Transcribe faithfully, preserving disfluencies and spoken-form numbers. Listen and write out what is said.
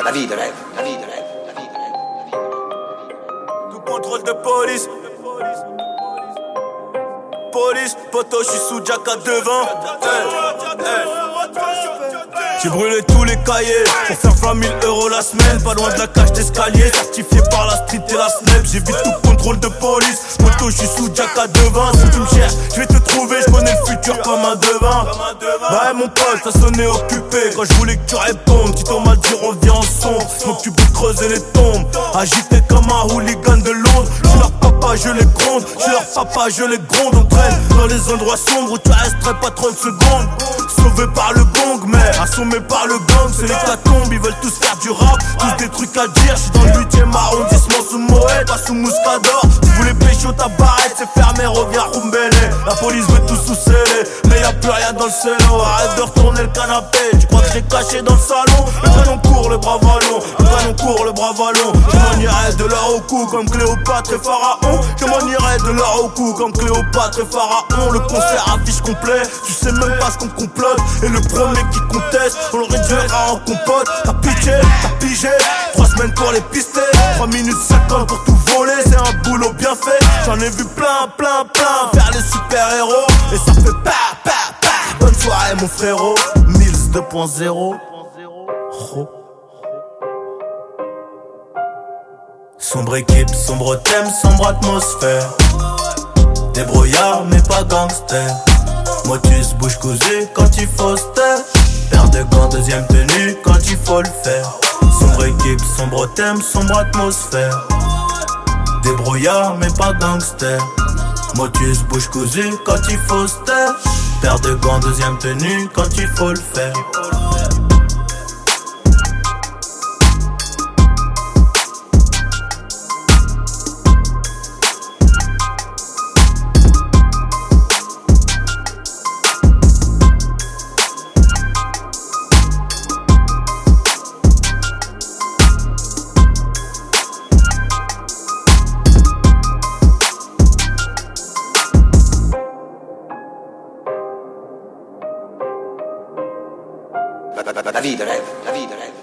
la vie de rêve, la vie de rêve, la vie de rêve, la vie de rêve. Tout contrôle de police. Police, poto, je suis sous Jack à devant. Hey, hey. J'ai brûlé tous les cahiers pour faire vingt mille euros la semaine. Pas loin de la cage d'escalier, certifié par la street et la snap. J'évite tout contrôle de police. Moto, je suis sous Jack à devant. Si tu me cherches, je vais te trouver. Je connais le futur comme un devin. Bah mon pote, ça sonnait occupé quand je voulais que tu répondes. Tito m'a dit reviens en son. Donc tu peux creuser les tombes. Agité comme un hooligan de Londres. Je suis leur papa, je les gronde. Je suis leur papa, je les gronde. On traîne dans les endroits sombres où tu resterais pas trente secondes. Sauvé par le gong, mais assommé par le gang, c'est l'hécatombe. Ils veulent tous faire du rap, tous des trucs à dire. J'suis dans le huitième arrondissement sous Moët, pas sous Mouscador. Tu voulais pécho ta barrette, c'est fermé, reviens Roumbélé. La police veut tout sous-sceller, mais y'a plus rien dans le cello. Arrête de retourner le canapé, tu crois que j'ai caché dans le salon. Le canon court, le bras vallon, le canon court, le bras vallon. Je m'en irai de l'or au cou comme Cléopâtre et Pharaon. Je m'en irai de l'or au cou comme Cléopâtre et Pharaon. Le concert affiche complet, tu sais même pas ce qu'on complote. Et le premier qui conteste, on le réduira en compote. T'as pitié, t'as pigé, trois semaines pour les pister. Trois minutes cinquante pour tout voler, c'est un boulot bien fait. J'en ai vu plein, plein, plein faire les super-héros. Et ça fait pa, pa, pa. Bonne soirée mon frérot, Mills deux point zéro. Oh. Sombre équipe, sombre thème, sombre atmosphère. Débrouillard mais pas gangster. Motus, bouche cousue quand il faut se taire. Paire de gants, deuxième tenue quand il faut le faire. Sombre équipe, sombre thème, sombre atmosphère. Débrouillard mais pas gangster. Motus, bouche cousue quand il faut se taire. Paire de gants, deuxième tenue quand il faut le faire. La, la, la, la vie de rêve, la vie de rêve.